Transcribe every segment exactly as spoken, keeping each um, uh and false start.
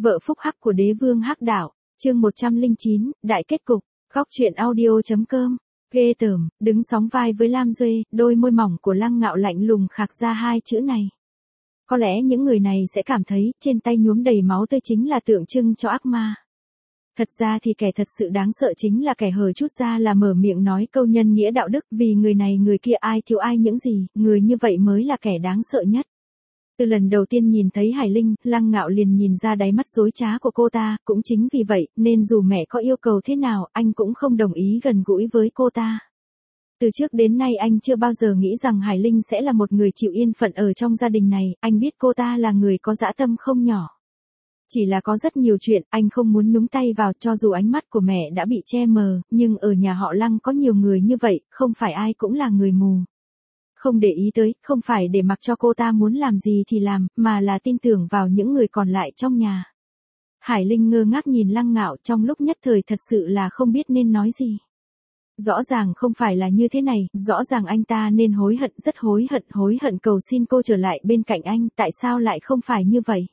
Vợ phúc hắc của đế vương hắc đạo, chương một trăm lẻ chín, đại kết cục, góc truyện audio.com. Ghê tởm, đứng sóng vai với Lam Duê, đôi môi mỏng của Lăng Ngạo lạnh lùng khạc ra hai chữ này. Có lẽ những người này sẽ cảm thấy, trên tay nhuốm đầy máu tươi chính là tượng trưng cho ác ma. Thật ra thì kẻ thật sự đáng sợ chính là kẻ hở chút ra là mở miệng nói câu nhân nghĩa đạo đức, vì người này người kia ai thiếu ai những gì, người như vậy mới là kẻ đáng sợ nhất. Từ lần đầu tiên nhìn thấy Hải Linh, Lăng Ngạo liền nhìn ra đáy mắt dối trá của cô ta, cũng chính vì vậy, nên dù mẹ có yêu cầu thế nào, anh cũng không đồng ý gần gũi với cô ta. Từ trước đến nay anh chưa bao giờ nghĩ rằng Hải Linh sẽ là một người chịu yên phận ở trong gia đình này, anh biết cô ta là người có dã tâm không nhỏ. Chỉ là có rất nhiều chuyện, anh không muốn nhúng tay vào, cho dù ánh mắt của mẹ đã bị che mờ, nhưng ở nhà họ Lăng có nhiều người như vậy, không phải ai cũng là người mù. Không để ý tới, không phải để mặc cho cô ta muốn làm gì thì làm, mà là tin tưởng vào những người còn lại trong nhà. Hải Linh ngơ ngác nhìn Lăng Ngạo, trong lúc nhất thời thật sự là không biết nên nói gì. Rõ ràng không phải là như thế này, rõ ràng anh ta nên hối hận, rất hối hận, hối hận cầu xin cô trở lại bên cạnh anh, tại sao lại không phải như vậy?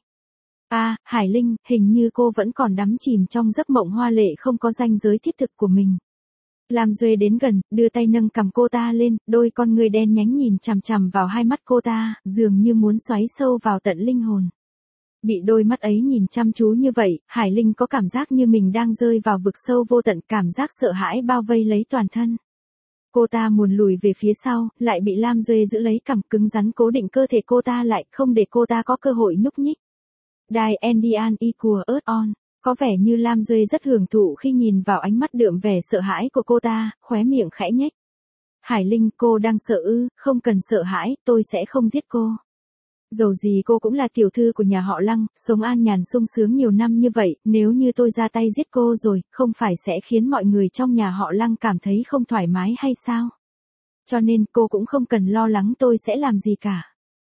À, Hải Linh, hình như cô vẫn còn đắm chìm trong giấc mộng hoa lệ không có ranh giới thiết thực của mình. Lam Duê đến gần, đưa tay nâng cằm cô ta lên, đôi con người đen nhánh nhìn chằm chằm vào hai mắt cô ta, dường như muốn xoáy sâu vào tận linh hồn. Bị đôi mắt ấy nhìn chăm chú như vậy, Hải Linh có cảm giác như mình đang rơi vào vực sâu vô tận, cảm giác sợ hãi bao vây lấy toàn thân. Cô ta muốn lùi về phía sau, lại bị Lam Duê giữ lấy cằm cứng rắn cố định cơ thể cô ta lại, không để cô ta có cơ hội nhúc nhích. Đài Endian equal earth on. Có vẻ như Lam Duê rất hưởng thụ khi nhìn vào ánh mắt đượm vẻ sợ hãi của cô ta, khóe miệng khẽ nhếch. Hải Linh, cô đang sợ ư? Không cần sợ hãi, tôi sẽ không giết cô. Dầu gì cô cũng là tiểu thư của nhà họ Lăng, sống an nhàn sung sướng nhiều năm như vậy, nếu như tôi ra tay giết cô rồi, không phải sẽ khiến mọi người trong nhà họ Lăng cảm thấy không thoải mái hay sao? Cho nên cô cũng không cần lo lắng tôi sẽ làm gì cả.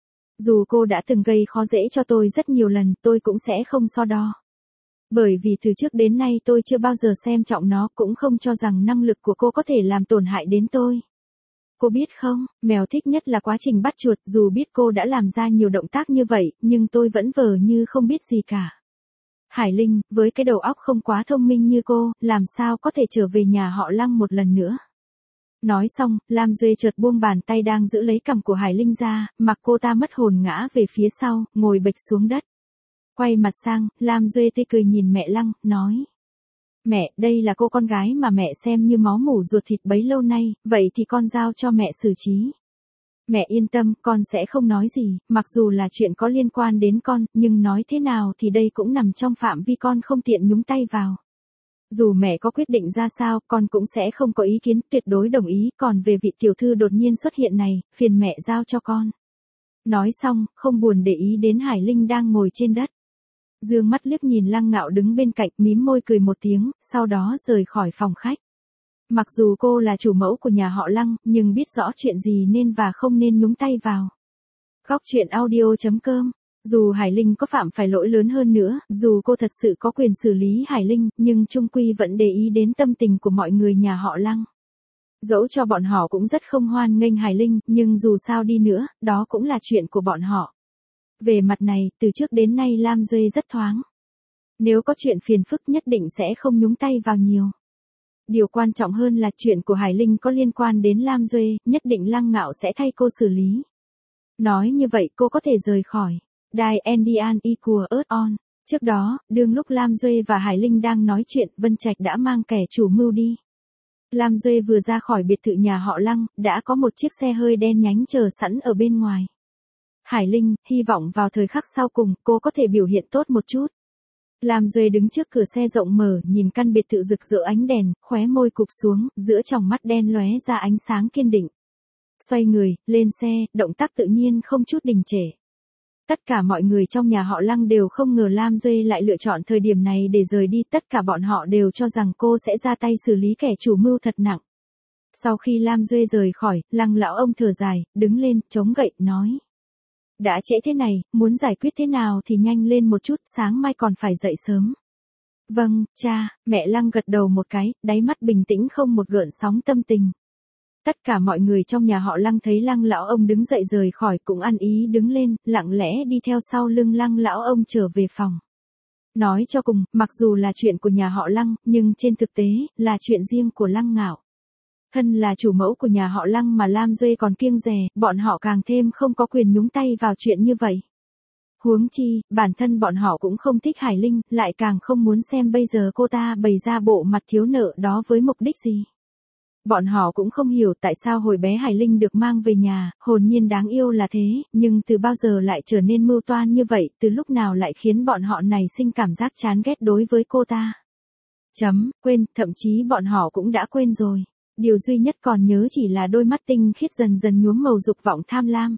Dù cô đã từng gây khó dễ cho tôi rất nhiều lần, tôi cũng sẽ không so đo. Bởi vì từ trước đến nay tôi chưa bao giờ xem trọng nó, cũng không cho rằng năng lực của cô có thể làm tổn hại đến tôi. Cô biết không, mèo thích nhất là quá trình bắt chuột, dù biết cô đã làm ra nhiều động tác như vậy, nhưng tôi vẫn vờ như không biết gì cả. Hải Linh, với cái đầu óc không quá thông minh như cô, làm sao có thể trở về nhà họ Lăng một lần nữa. Nói xong, Lam Duê chợt buông bàn tay đang giữ lấy cằm của Hải Linh ra, mặc cô ta mất hồn ngã về phía sau, ngồi bệt xuống đất. Quay mặt sang, Lam Duê tươi cười nhìn mẹ Lăng, nói. Mẹ, đây là cô con gái mà mẹ xem như máu mủ ruột thịt bấy lâu nay, vậy thì con giao cho mẹ xử trí. Mẹ yên tâm, con sẽ không nói gì, mặc dù là chuyện có liên quan đến con, nhưng nói thế nào thì đây cũng nằm trong phạm vi con không tiện nhúng tay vào. Dù mẹ có quyết định ra sao, con cũng sẽ không có ý kiến, tuyệt đối đồng ý, còn về vị tiểu thư đột nhiên xuất hiện này, phiền mẹ giao cho con. Nói xong, không buồn để ý đến Hải Linh đang ngồi trên đất. Dương mắt liếc nhìn Lăng Ngạo đứng bên cạnh, mím môi cười một tiếng, sau đó rời khỏi phòng khách. Mặc dù cô là chủ mẫu của nhà họ Lăng, nhưng biết rõ chuyện gì nên và không nên nhúng tay vào. Góc truyện audio.com. Dù Hải Linh có phạm phải lỗi lớn hơn nữa, dù cô thật sự có quyền xử lý Hải Linh, nhưng chung quy vẫn để ý đến tâm tình của mọi người nhà họ Lăng. Dẫu cho bọn họ cũng rất không hoan nghênh Hải Linh, nhưng dù sao đi nữa, đó cũng là chuyện của bọn họ. Về mặt này, từ trước đến nay Lam Duê rất thoáng. Nếu có chuyện phiền phức nhất định sẽ không nhúng tay vào nhiều. Điều quan trọng hơn là chuyện của Hải Linh có liên quan đến Lam Duê, nhất định Lăng Ngạo sẽ thay cô xử lý. Nói như vậy cô có thể rời khỏi. Đài Endian equal earth on. Trước đó, đương lúc Lam Duê và Hải Linh đang nói chuyện, Vân Trạch đã mang kẻ chủ mưu đi. Lam Duê vừa ra khỏi biệt thự nhà họ Lăng, đã có một chiếc xe hơi đen nhánh chờ sẵn ở bên ngoài. Hải Linh, hy vọng vào thời khắc sau cùng, cô có thể biểu hiện tốt một chút. Lam Duê đứng trước cửa xe rộng mở, nhìn căn biệt thự rực rỡ ánh đèn, khóe môi cụp xuống, giữa tròng mắt đen lóe ra ánh sáng kiên định. Xoay người, lên xe, động tác tự nhiên không chút đình trệ. Tất cả mọi người trong nhà họ Lăng đều không ngờ Lam Duê lại lựa chọn thời điểm này để rời đi, tất cả bọn họ đều cho rằng cô sẽ ra tay xử lý kẻ chủ mưu thật nặng. Sau khi Lam Duê rời khỏi, Lăng lão ông thở dài, đứng lên, chống gậy, nói. Đã trễ thế này, muốn giải quyết thế nào thì nhanh lên một chút, sáng mai còn phải dậy sớm. Vâng, cha, mẹ Lăng gật đầu một cái, đáy mắt bình tĩnh không một gợn sóng tâm tình. Tất cả mọi người trong nhà họ Lăng thấy Lăng lão ông đứng dậy rời khỏi cũng ăn ý đứng lên, lặng lẽ đi theo sau lưng Lăng lão ông trở về phòng. Nói cho cùng, mặc dù là chuyện của nhà họ Lăng, nhưng trên thực tế, là chuyện riêng của Lăng Ngạo. Thân là chủ mẫu của nhà họ Lăng mà Lam Duê còn kiêng dè, bọn họ càng thêm không có quyền nhúng tay vào chuyện như vậy. Huống chi, bản thân bọn họ cũng không thích Hải Linh, lại càng không muốn xem bây giờ cô ta bày ra bộ mặt thiếu nợ đó với mục đích gì. Bọn họ cũng không hiểu tại sao hồi bé Hải Linh được mang về nhà, hồn nhiên đáng yêu là thế, nhưng từ bao giờ lại trở nên mưu toan như vậy, từ lúc nào lại khiến bọn họ này sinh cảm giác chán ghét đối với cô ta. Chấm, quên, thậm chí bọn họ cũng đã quên rồi. Điều duy nhất còn nhớ chỉ là đôi mắt tinh khiết dần dần nhuốm màu dục vọng tham lam.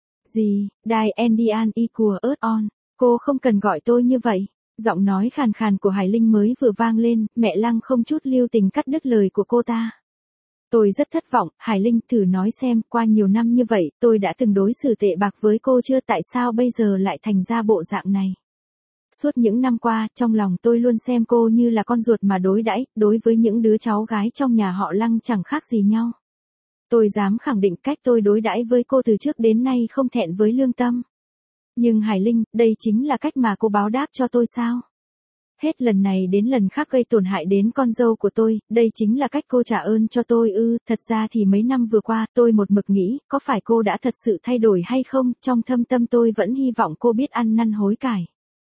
Gì, Đài Endian y của ớt on, cô không cần gọi tôi như vậy. Giọng nói khàn khàn của Hải Linh mới vừa vang lên, mẹ Lăng không chút lưu tình cắt đứt lời của cô ta. Tôi rất thất vọng, Hải Linh thử nói xem, qua nhiều năm như vậy, tôi đã từng đối xử tệ bạc với cô chưa, tại sao bây giờ lại thành ra bộ dạng này. Suốt những năm qua, trong lòng tôi luôn xem cô như là con ruột mà đối đãi, đối với những đứa cháu gái trong nhà họ Lăng chẳng khác gì nhau. Tôi dám khẳng định cách tôi đối đãi với cô từ trước đến nay không thẹn với lương tâm. Nhưng Hải Linh, đây chính là cách mà cô báo đáp cho tôi sao? Hết lần này đến lần khác gây tổn hại đến con dâu của tôi, đây chính là cách cô trả ơn cho tôi ư? Thật ra thì mấy năm vừa qua, tôi một mực nghĩ, có phải cô đã thật sự thay đổi hay không, trong thâm tâm tôi vẫn hy vọng cô biết ăn năn hối cải.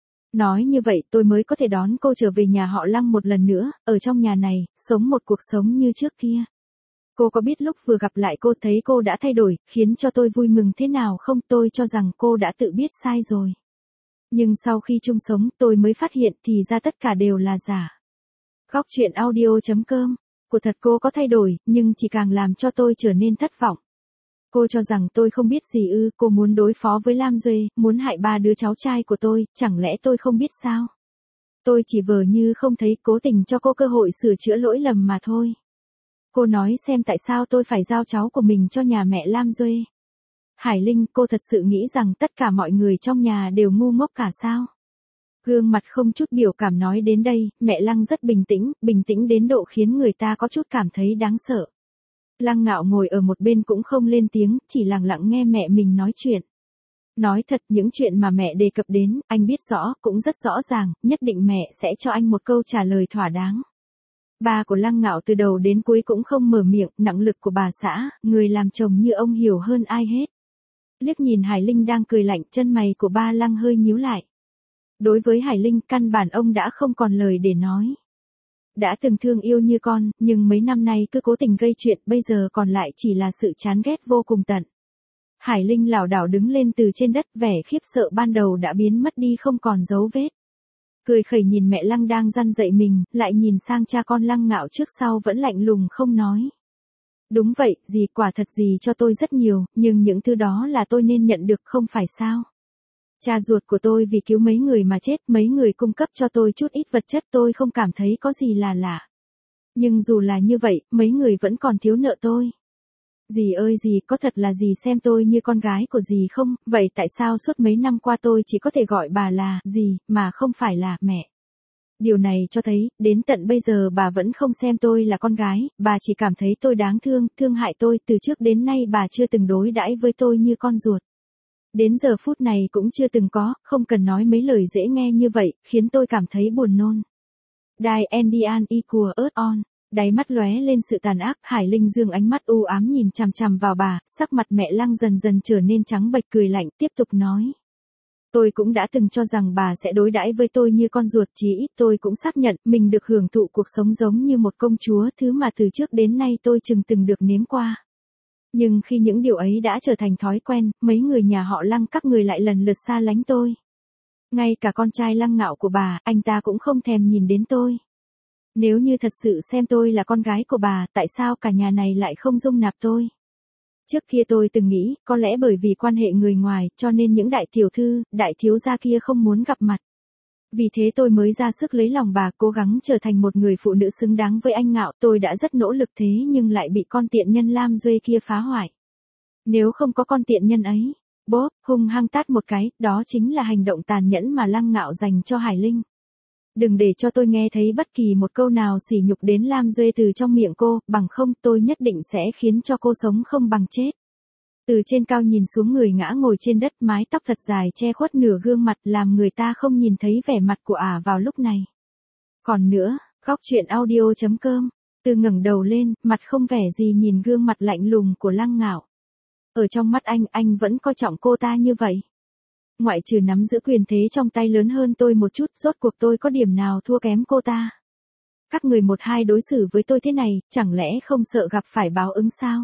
Nói như vậy tôi mới có thể đón cô trở về nhà họ Lăng một lần nữa, ở trong nhà này, sống một cuộc sống như trước kia. Cô có biết lúc vừa gặp lại cô thấy cô đã thay đổi, khiến cho tôi vui mừng thế nào không? Tôi cho rằng cô đã tự biết sai rồi. Nhưng sau khi chung sống tôi mới phát hiện thì ra tất cả đều là giả. Góc truyện audio chấm com. Của thật cô có thay đổi, nhưng chỉ càng làm cho tôi trở nên thất vọng. Cô cho rằng tôi không biết gì ư, cô muốn đối phó với Lam Duê, muốn hại ba đứa cháu trai của tôi, chẳng lẽ tôi không biết sao? Tôi chỉ vờ như không thấy, cố tình cho cô cơ hội sửa chữa lỗi lầm mà thôi. Cô nói xem tại sao tôi phải giao cháu của mình cho nhà mẹ Lam Duê. Hải Linh, cô thật sự nghĩ rằng tất cả mọi người trong nhà đều ngu ngốc cả sao? Gương mặt không chút biểu cảm nói đến đây, mẹ Lăng rất bình tĩnh, bình tĩnh đến độ khiến người ta có chút cảm thấy đáng sợ. Lăng Ngạo ngồi ở một bên cũng không lên tiếng, chỉ lặng lặng nghe mẹ mình nói chuyện. Nói thật, những chuyện mà mẹ đề cập đến, anh biết rõ, cũng rất rõ ràng, nhất định mẹ sẽ cho anh một câu trả lời thỏa đáng. Ba của Lăng Ngạo từ đầu đến cuối cũng không mở miệng, nặng lực của bà xã, người làm chồng như ông hiểu hơn ai hết. Liếc nhìn Hải Linh đang cười lạnh, chân mày của ba Lăng hơi nhíu lại. Đối với Hải Linh, căn bản ông đã không còn lời để nói. Đã từng thương yêu như con, nhưng mấy năm nay cứ cố tình gây chuyện, bây giờ còn lại chỉ là sự chán ghét vô cùng tận. Hải Linh lảo đảo đứng lên từ trên đất, vẻ khiếp sợ ban đầu đã biến mất đi không còn dấu vết. Cười khẩy nhìn mẹ Lăng đang răn dạy mình, lại nhìn sang cha con Lăng Ngạo trước sau vẫn lạnh lùng không nói. Đúng vậy, dì quả thật dì cho tôi rất nhiều, nhưng những thứ đó là tôi nên nhận được không phải sao? Cha ruột của tôi vì cứu mấy người mà chết, mấy người cung cấp cho tôi chút ít vật chất, tôi không cảm thấy có gì là lạ. Nhưng dù là như vậy, mấy người vẫn còn thiếu nợ tôi. Dì ơi dì, có thật là dì xem tôi như con gái của dì không? Vậy tại sao suốt mấy năm qua tôi chỉ có thể gọi bà là dì, mà không phải là mẹ? Điều này cho thấy, đến tận bây giờ bà vẫn không xem tôi là con gái, bà chỉ cảm thấy tôi đáng thương, thương hại tôi, từ trước đến nay bà chưa từng đối đãi với tôi như con ruột. Đến giờ phút này cũng chưa từng có, không cần nói mấy lời dễ nghe như vậy, khiến tôi cảm thấy buồn nôn. Đài Endian y của ớt on, đáy mắt lóe lên sự tàn ác, Hải Linh dương ánh mắt u ám nhìn chằm chằm vào bà, sắc mặt mẹ Lăng dần dần trở nên trắng bệch, cười lạnh, tiếp tục nói. Tôi cũng đã từng cho rằng bà sẽ đối đãi với tôi như con ruột, chí ít tôi cũng xác nhận mình được hưởng thụ cuộc sống giống như một công chúa, thứ mà từ trước đến nay tôi chừng từng được nếm qua. Nhưng khi những điều ấy đã trở thành thói quen, mấy người nhà họ Lăng các người lại lần lượt xa lánh tôi. Ngay cả con trai Lăng Ngạo của bà, anh ta cũng không thèm nhìn đến tôi. Nếu như thật sự xem tôi là con gái của bà, tại sao cả nhà này lại không dung nạp tôi? Trước kia tôi từng nghĩ, có lẽ bởi vì quan hệ người ngoài, cho nên những đại tiểu thư, đại thiếu gia kia không muốn gặp mặt. Vì thế tôi mới ra sức lấy lòng bà, cố gắng trở thành một người phụ nữ xứng đáng với anh Ngạo. Tôi đã rất nỗ lực thế nhưng lại bị con tiện nhân Lam Duê kia phá hoại. Nếu không có con tiện nhân ấy, bốp, hung hăng tát một cái, đó chính là hành động tàn nhẫn mà Lăng Ngạo dành cho Hải Linh. Đừng để cho tôi nghe thấy bất kỳ một câu nào sỉ nhục đến Lam Duê từ trong miệng cô, bằng không tôi nhất định sẽ khiến cho cô sống không bằng chết. Từ trên cao nhìn xuống người ngã ngồi trên đất, mái tóc thật dài che khuất nửa gương mặt làm người ta không nhìn thấy vẻ mặt của ả vào lúc này. Còn nữa, Góc truyện audio chấm com, Từ ngẩng đầu lên, mặt không vẻ gì nhìn gương mặt lạnh lùng của Lăng Ngạo. Ở trong mắt anh, anh vẫn coi trọng cô ta như vậy. Ngoại trừ nắm giữ quyền thế trong tay lớn hơn tôi một chút, rốt cuộc tôi có điểm nào thua kém cô ta. Các người một hai đối xử với tôi thế này, chẳng lẽ không sợ gặp phải báo ứng sao?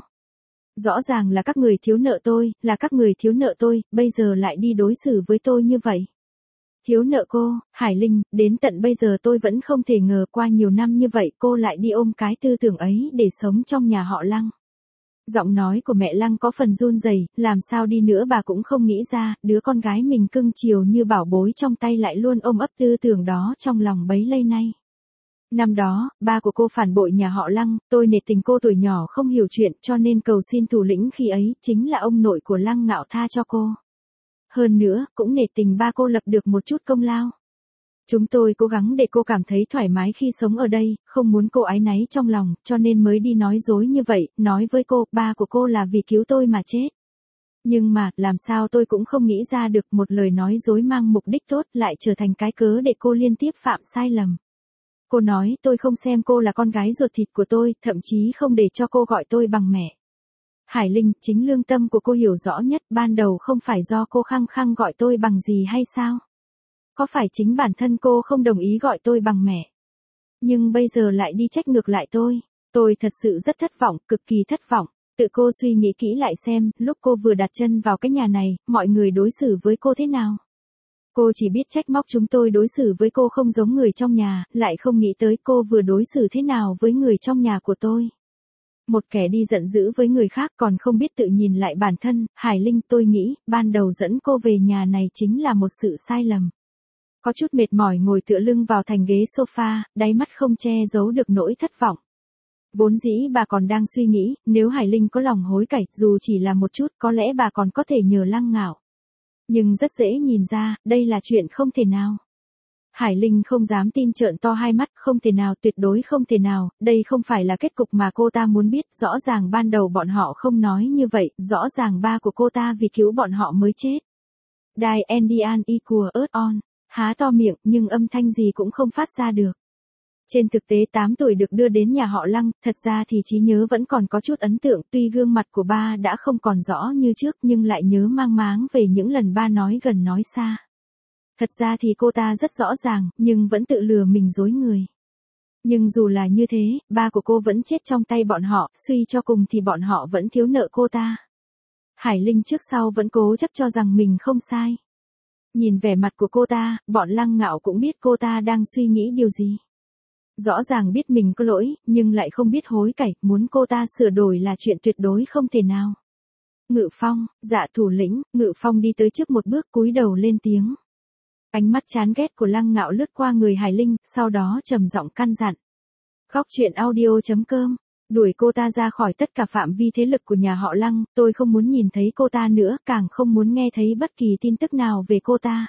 Rõ ràng là các người thiếu nợ tôi, là các người thiếu nợ tôi, bây giờ lại đi đối xử với tôi như vậy. Thiếu nợ cô, Hải Linh, đến tận bây giờ tôi vẫn không thể ngờ qua nhiều năm như vậy cô lại đi ôm cái tư tưởng ấy để sống trong nhà họ Lăng. Giọng nói của mẹ Lăng có phần run rẩy, làm sao đi nữa bà cũng không nghĩ ra, đứa con gái mình cưng chiều như bảo bối trong tay lại luôn ôm ấp tư tưởng đó trong lòng bấy lâu nay. Năm đó, ba của cô phản bội nhà họ Lăng, tôi nể tình cô tuổi nhỏ không hiểu chuyện cho nên cầu xin thủ lĩnh khi ấy chính là ông nội của Lăng Ngạo tha cho cô. Hơn nữa, cũng nể tình ba cô lập được một chút công lao. Chúng tôi cố gắng để cô cảm thấy thoải mái khi sống ở đây, không muốn cô áy náy trong lòng, cho nên mới đi nói dối như vậy, nói với cô, ba của cô là vì cứu tôi mà chết. Nhưng mà, làm sao tôi cũng không nghĩ ra được một lời nói dối mang mục đích tốt lại trở thành cái cớ để cô liên tiếp phạm sai lầm. Cô nói tôi không xem cô là con gái ruột thịt của tôi, thậm chí không để cho cô gọi tôi bằng mẹ. Hải Linh, chính lương tâm của cô hiểu rõ nhất, ban đầu không phải do cô khăng khăng gọi tôi bằng gì hay sao? Có phải chính bản thân cô không đồng ý gọi tôi bằng mẹ? Nhưng bây giờ lại đi trách ngược lại tôi. Tôi thật sự rất thất vọng, cực kỳ thất vọng. Tự cô suy nghĩ kỹ lại xem, lúc cô vừa đặt chân vào cái nhà này, mọi người đối xử với cô thế nào? Cô chỉ biết trách móc chúng tôi đối xử với cô không giống người trong nhà, lại không nghĩ tới cô vừa đối xử thế nào với người trong nhà của tôi. Một kẻ đi giận dữ với người khác còn không biết tự nhìn lại bản thân, Hải Linh, tôi nghĩ, ban đầu dẫn cô về nhà này chính là một sự sai lầm. Có chút mệt mỏi ngồi tựa lưng vào thành ghế sofa, đáy mắt không che giấu được nỗi thất vọng. Vốn dĩ bà còn đang suy nghĩ, nếu Hải Linh có lòng hối cải, dù chỉ là một chút, có lẽ bà còn có thể nhờ Lăng Ngạo. Nhưng rất dễ nhìn ra, đây là chuyện không thể nào. Hải Linh không dám tin trợn to hai mắt, không thể nào, tuyệt đối không thể nào, đây không phải là kết cục mà cô ta muốn biết, rõ ràng ban đầu bọn họ không nói như vậy, rõ ràng ba của cô ta vì cứu bọn họ mới chết. Die Endian equal earth on, há to miệng nhưng âm thanh gì cũng không phát ra được. Trên thực tế tám tuổi được đưa đến nhà họ Lăng, thật ra thì trí nhớ vẫn còn có chút ấn tượng, tuy gương mặt của ba đã không còn rõ như trước nhưng lại nhớ mang máng về những lần ba nói gần nói xa. Thật ra thì cô ta rất rõ ràng, nhưng vẫn tự lừa mình dối người. Nhưng dù là như thế, ba của cô vẫn chết trong tay bọn họ, suy cho cùng thì bọn họ vẫn thiếu nợ cô ta. Hải Linh trước sau vẫn cố chấp cho rằng mình không sai. Nhìn vẻ mặt của cô ta, bọn Lăng Ngạo cũng biết cô ta đang suy nghĩ điều gì. Rõ ràng biết mình có lỗi, nhưng lại không biết hối cải, muốn cô ta sửa đổi là chuyện tuyệt đối không thể nào. Ngự Phong, dạ thủ lĩnh, Ngự Phong đi tới trước một bước cúi đầu lên tiếng. Ánh mắt chán ghét của Lăng Ngạo lướt qua người Hải Linh, sau đó trầm giọng căn dặn. Góc truyện audio chấm com, đuổi cô ta ra khỏi tất cả phạm vi thế lực của nhà họ Lăng, tôi không muốn nhìn thấy cô ta nữa, càng không muốn nghe thấy bất kỳ tin tức nào về cô ta.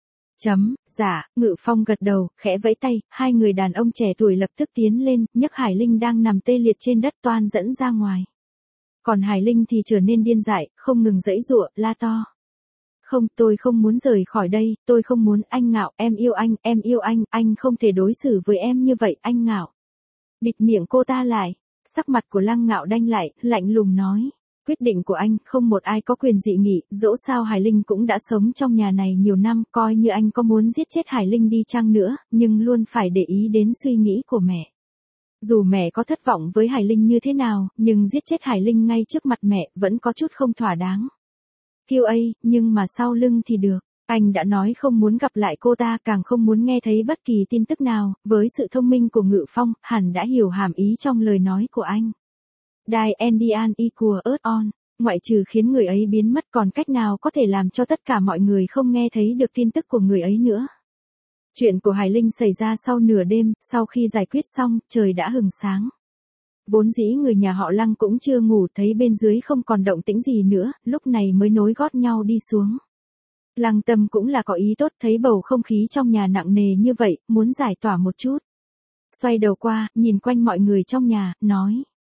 Chấm, dạ, Ngự Phong gật đầu, khẽ vẫy tay, hai người đàn ông trẻ tuổi lập tức tiến lên, nhấc Hải Linh đang nằm tê liệt trên đất toan dẫn ra ngoài. Còn Hải Linh thì trở nên điên dại, không ngừng giãy giụa, la to. Không, tôi không muốn rời khỏi đây, tôi không muốn, anh Ngạo, em yêu anh, em yêu anh, anh không thể đối xử với em như vậy, anh Ngạo. Bịt miệng cô ta lại, sắc mặt của Lăng Ngạo đanh lại, lạnh lùng nói. Quyết định của anh, không một ai có quyền dị nghị, dẫu sao Hải Linh cũng đã sống trong nhà này nhiều năm, coi như anh có muốn giết chết Hải Linh đi chăng nữa, nhưng luôn phải để ý đến suy nghĩ của mẹ. Dù mẹ có thất vọng với Hải Linh như thế nào, nhưng giết chết Hải Linh ngay trước mặt mẹ, vẫn có chút không thỏa đáng. Kiêu ấy, nhưng mà sau lưng thì được. Anh đã nói không muốn gặp lại cô ta, càng không muốn nghe thấy bất kỳ tin tức nào, với sự thông minh của Ngự Phong, hẳn đã hiểu hàm ý trong lời nói của anh. Die Endian equal earth on, ngoại trừ khiến người ấy biến mất còn cách nào có thể làm cho tất cả mọi người không nghe thấy được tin tức của người ấy nữa. Chuyện của Hải Linh xảy ra sau nửa đêm, sau khi giải quyết xong, trời đã hừng sáng. Vốn dĩ người nhà họ Lăng cũng chưa ngủ, thấy bên dưới không còn động tĩnh gì nữa, lúc này mới nối gót nhau đi xuống. Lăng Tâm cũng là có ý tốt, thấy bầu không khí trong nhà nặng nề như vậy, muốn giải tỏa một chút. Xoay đầu qua, nhìn quanh mọi người trong nhà, nói.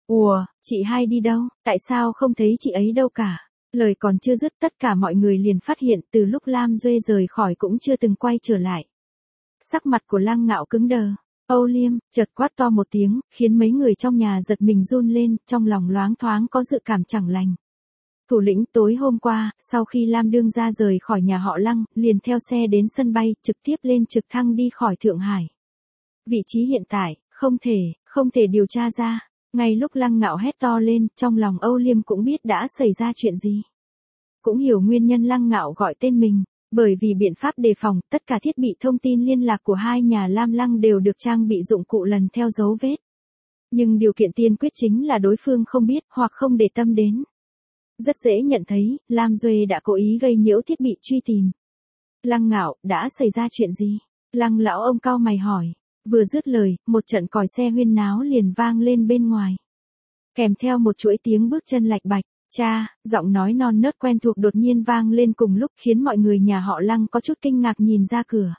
Ủa, chị hai đi đâu, tại sao không thấy chị ấy đâu cả? Lời còn chưa dứt tất cả mọi người liền phát hiện từ lúc Lam Duê rời khỏi cũng chưa từng quay trở lại. Sắc mặt của Lăng Ngạo cứng đờ. Âu Liêm, chợt quát to một tiếng, khiến mấy người trong nhà giật mình run lên, trong lòng loáng thoáng có dự cảm chẳng lành. Thủ lĩnh tối hôm qua, sau khi Lam Đương gia rời khỏi nhà họ Lăng, liền theo xe đến sân bay, trực tiếp lên trực thăng đi khỏi Thượng Hải. Vị trí hiện tại, không thể, không thể điều tra ra. Ngay lúc Lăng Ngạo hét to lên, trong lòng Âu Liêm cũng biết đã xảy ra chuyện gì. Cũng hiểu nguyên nhân Lăng Ngạo gọi tên mình, bởi vì biện pháp đề phòng, tất cả thiết bị thông tin liên lạc của hai nhà Lam Lăng đều được trang bị dụng cụ lần theo dấu vết. Nhưng điều kiện tiên quyết chính là đối phương không biết hoặc không để tâm đến. Rất dễ nhận thấy, Lam Duê đã cố ý gây nhiễu thiết bị truy tìm. Lăng Ngạo, đã xảy ra chuyện gì? Lăng lão ông cau mày hỏi. Vừa dứt lời, một trận còi xe huyên náo liền vang lên bên ngoài. Kèm theo một chuỗi tiếng bước chân lạch bạch, cha, giọng nói non nớt quen thuộc đột nhiên vang lên cùng lúc khiến mọi người nhà họ Lăng có chút kinh ngạc nhìn ra cửa.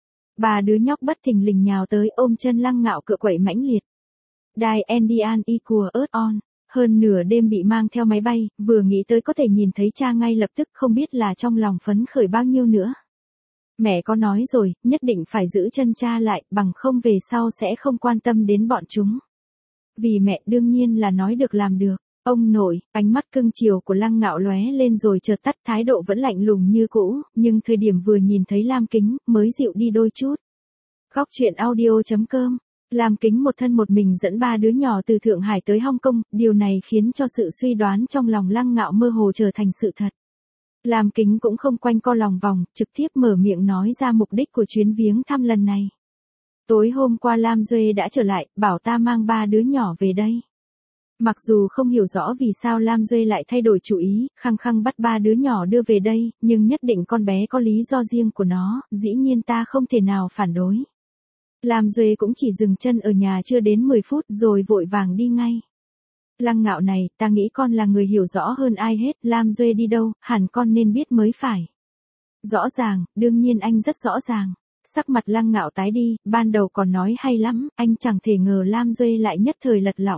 Bà đứa nhóc bất thình lình nhào tới ôm chân Lăng Ngạo cựa quậy mãnh liệt. Đài Andian y của ớt on, hơn nửa đêm bị mang theo máy bay, vừa nghĩ tới có thể nhìn thấy cha ngay lập tức không biết là trong lòng phấn khởi bao nhiêu nữa. Mẹ có nói rồi, nhất định phải giữ chân cha lại, bằng không về sau sẽ không quan tâm đến bọn chúng. Vì mẹ đương nhiên là nói được làm được. Ông nội, ánh mắt cưng chiều của Lăng Ngạo lóe lên rồi chợt tắt, thái độ vẫn lạnh lùng như cũ, nhưng thời điểm vừa nhìn thấy Lam Kính, mới dịu đi đôi chút. Khóc chuyện audio chấm com. Lam Kính một thân một mình dẫn ba đứa nhỏ từ Thượng Hải tới Hong Kong, điều này khiến cho sự suy đoán trong lòng Lăng Ngạo mơ hồ trở thành sự thật. Lam Kính cũng không quanh co lòng vòng, trực tiếp mở miệng nói ra mục đích của chuyến viếng thăm lần này. Tối hôm qua Lam Duê đã trở lại, bảo ta mang ba đứa nhỏ về đây. Mặc dù không hiểu rõ vì sao Lam Duê lại thay đổi chủ ý, khăng khăng bắt ba đứa nhỏ đưa về đây, nhưng nhất định con bé có lý do riêng của nó, dĩ nhiên ta không thể nào phản đối. Lam Duê cũng chỉ dừng chân ở nhà chưa đến mười phút rồi vội vàng đi ngay. Lăng Ngạo này, ta nghĩ con là người hiểu rõ hơn ai hết, Lam Duê đi đâu, hẳn con nên biết mới phải. Rõ ràng, đương nhiên anh rất rõ ràng. Sắc mặt Lăng Ngạo tái đi, ban đầu còn nói hay lắm, anh chẳng thể ngờ Lam Duê lại nhất thời lật lọng.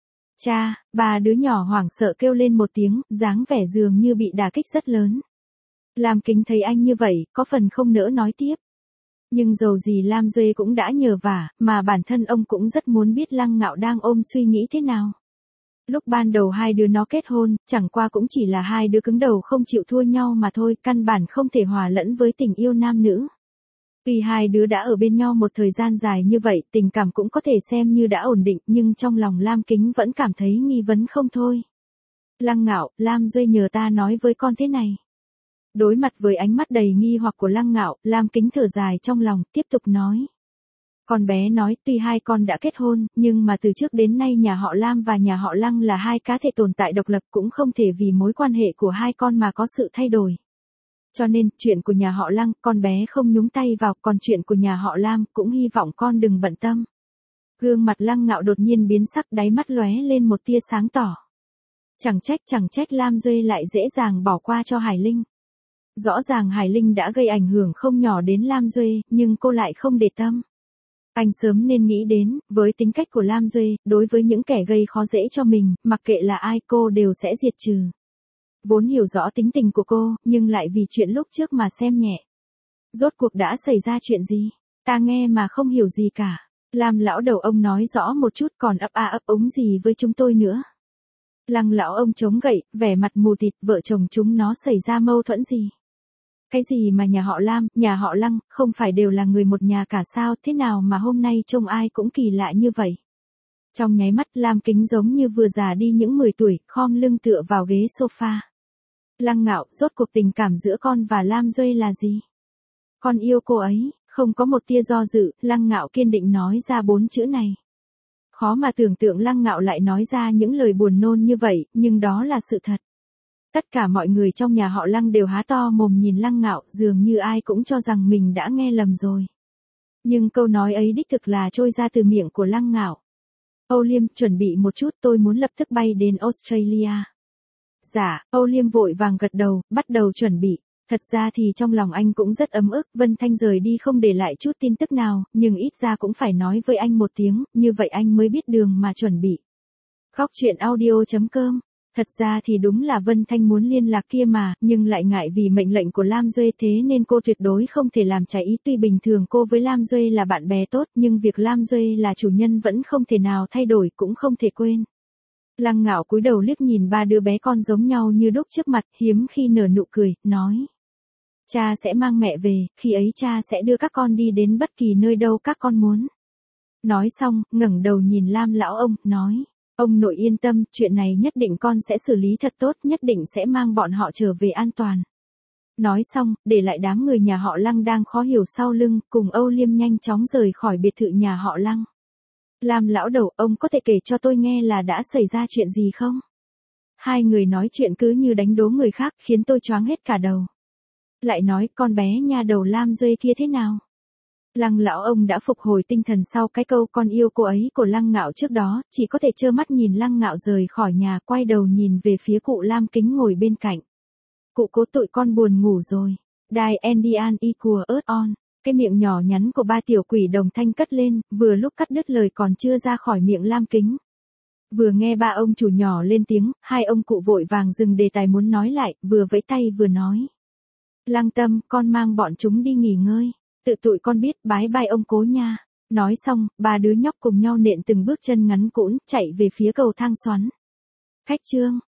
Cha, ba đứa nhỏ hoảng sợ kêu lên một tiếng, dáng vẻ dường như bị đả kích rất lớn. Lam Kính thấy anh như vậy, có phần không nỡ nói tiếp. Nhưng dầu gì Lam Duê cũng đã nhờ vả, mà bản thân ông cũng rất muốn biết Lăng Ngạo đang ôm suy nghĩ thế nào. Lúc ban đầu hai đứa nó kết hôn, chẳng qua cũng chỉ là hai đứa cứng đầu không chịu thua nhau mà thôi, căn bản không thể hòa lẫn với tình yêu nam nữ. Vì hai đứa đã ở bên nhau một thời gian dài như vậy, tình cảm cũng có thể xem như đã ổn định, nhưng trong lòng Lam Kính vẫn cảm thấy nghi vấn không thôi. Lăng Ngạo, Lam Duê nhờ ta nói với con thế này. Đối mặt với ánh mắt đầy nghi hoặc của Lăng Ngạo, Lam Kính thở dài trong lòng, tiếp tục nói. Con bé nói tuy hai con đã kết hôn, nhưng mà từ trước đến nay nhà họ Lam và nhà họ Lăng là hai cá thể tồn tại độc lập, cũng không thể vì mối quan hệ của hai con mà có sự thay đổi. Cho nên, chuyện của nhà họ Lăng, con bé không nhúng tay vào, còn chuyện của nhà họ Lam, cũng hy vọng con đừng bận tâm. Gương mặt Lăng Ngạo đột nhiên biến sắc, đáy mắt lóe lên một tia sáng tỏ. Chẳng trách chẳng trách Lam Duê lại dễ dàng bỏ qua cho Hải Linh. Rõ ràng Hải Linh đã gây ảnh hưởng không nhỏ đến Lam Duê, nhưng cô lại không để tâm. Anh sớm nên nghĩ đến, với tính cách của Lam Duê, đối với những kẻ gây khó dễ cho mình, mặc kệ là ai cô đều sẽ diệt trừ. Vốn hiểu rõ tính tình của cô, nhưng lại vì chuyện lúc trước mà xem nhẹ. Rốt cuộc đã xảy ra chuyện gì? Ta nghe mà không hiểu gì cả. Lam lão đầu ông nói rõ một chút, còn ấp a ấp úng gì với chúng tôi nữa. Lăng lão ông chống gậy, vẻ mặt mù tịt, vợ chồng chúng nó xảy ra mâu thuẫn gì? Cái gì mà nhà họ Lam, nhà họ Lăng, không phải đều là người một nhà cả sao, thế nào mà hôm nay trông ai cũng kỳ lạ như vậy? Trong nháy mắt Lam Kính giống như vừa già đi những mười tuổi, khom lưng tựa vào ghế sofa. Lăng Ngạo, rốt cuộc tình cảm giữa con và Lam Duê là gì? Con yêu cô ấy, không có một tia do dự, Lăng Ngạo kiên định nói ra bốn chữ này. Khó mà tưởng tượng Lăng Ngạo lại nói ra những lời buồn nôn như vậy, nhưng đó là sự thật. Tất cả mọi người trong nhà họ Lăng đều há to mồm nhìn Lăng Ngạo, dường như ai cũng cho rằng mình đã nghe lầm rồi. Nhưng câu nói ấy đích thực là trôi ra từ miệng của Lăng Ngạo. Âu Liêm, chuẩn bị một chút, tôi muốn lập tức bay đến Australia. Dạ, Âu Liêm vội vàng gật đầu, bắt đầu chuẩn bị. Thật ra thì trong lòng anh cũng rất ấm ức, Vân Thanh rời đi không để lại chút tin tức nào, nhưng ít ra cũng phải nói với anh một tiếng, như vậy anh mới biết đường mà chuẩn bị. Khóc chuyện audio.com. Thật ra thì đúng là Vân Thanh muốn liên lạc kia mà, nhưng lại ngại vì mệnh lệnh của Lam Duê thế nên cô tuyệt đối không thể làm trái ý. Tuy bình thường cô với Lam Duê là bạn bè tốt, nhưng việc Lam Duê là chủ nhân vẫn không thể nào thay đổi, cũng không thể quên. Lăng Ngạo cúi đầu liếc nhìn ba đứa bé con giống nhau như đúc trước mặt, hiếm khi nở nụ cười, nói. Cha sẽ mang mẹ về, khi ấy cha sẽ đưa các con đi đến bất kỳ nơi đâu các con muốn. Nói xong, ngẩng đầu nhìn Lam lão ông, nói. Ông nội yên tâm, chuyện này nhất định con sẽ xử lý thật tốt, nhất định sẽ mang bọn họ trở về an toàn. Nói xong, để lại đám người nhà họ Lăng đang khó hiểu sau lưng, cùng Âu Liêm nhanh chóng rời khỏi biệt thự nhà họ Lăng. Lam lão đầu, ông có thể kể cho tôi nghe là đã xảy ra chuyện gì không? Hai người nói chuyện cứ như đánh đố người khác, khiến tôi choáng hết cả đầu. Lại nói, con bé nha đầu Lam Duê kia thế nào? Lăng lão ông đã phục hồi tinh thần sau cái câu con yêu cô ấy của Lăng Ngạo trước đó, chỉ có thể trơ mắt nhìn Lăng Ngạo rời khỏi nhà, quay đầu nhìn về phía cụ Lam Kính ngồi bên cạnh. Cụ cố tụi con buồn ngủ rồi. Die Andian equal earth on. Cái miệng nhỏ nhắn của ba tiểu quỷ đồng thanh cất lên, vừa lúc cắt đứt lời còn chưa ra khỏi miệng Lam Kính. Vừa nghe ba ông chủ nhỏ lên tiếng, hai ông cụ vội vàng dừng đề tài muốn nói lại, vừa vẫy tay vừa nói. Lăng Tâm, con mang bọn chúng đi nghỉ ngơi. Tự tụi con biết, bái bai ông cố nha. Nói xong, ba đứa nhóc cùng nhau nện từng bước chân ngắn cũn, chạy về phía cầu thang xoắn. Khách trương.